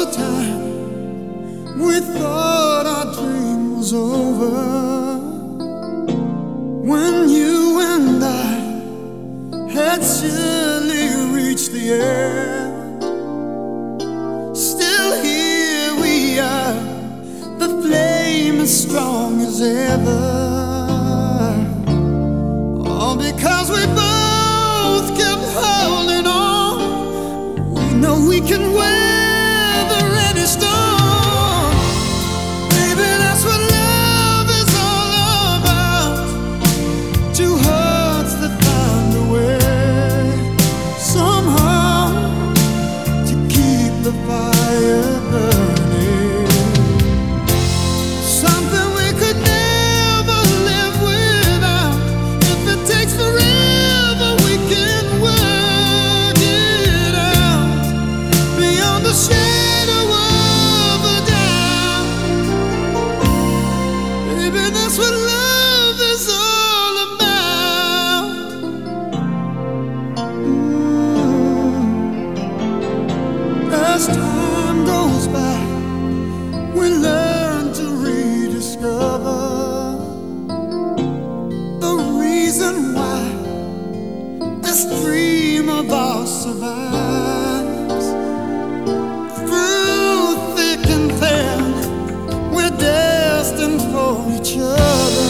the time we thought our dream was over, when you and I had surely reached the end. Still here we are, the flame as strong as ever, all because we both kept holding on. We know we can weather any storm. Baby, that's what love is all about. Two hearts that find a way somehow to keep the fire burning. Something we could never live without. If it takes forever, we can work it out beyond the shadow of a doubt. Baby, that's what love is all about. As time goes by, we learn to rediscover the reason why this dream of ours survives. Through thick and thin, we're destined for each other,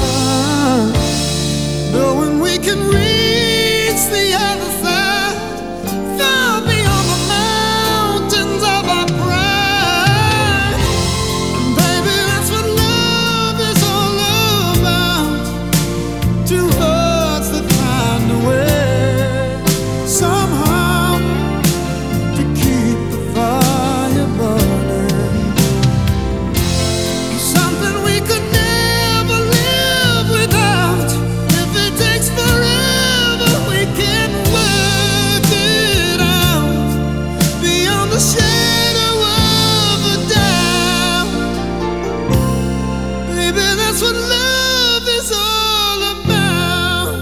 knowing we can reach the other side, far beyond the mountains of our pride. And baby, that's what love is all about. Two hearts that find a way somehow to keep the fire burning. Something we could never live without. If it takes forever, we can work it out beyond the shadow of a doubt. Baby, that's what love is all about.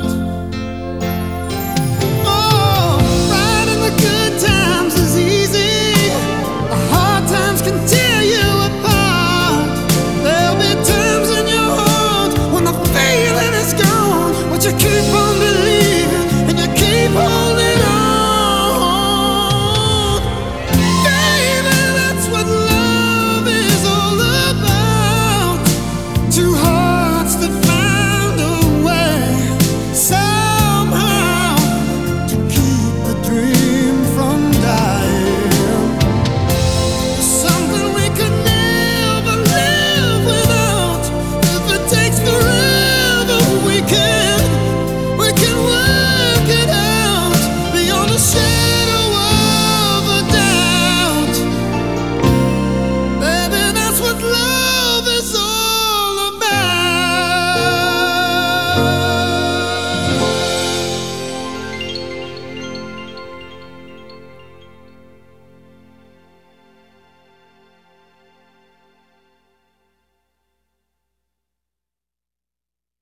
Oh, riding the good times is easy. The hard times can tear you apart. There'll be times in your heart when the feeling is gone, but you keep on believing and you keep on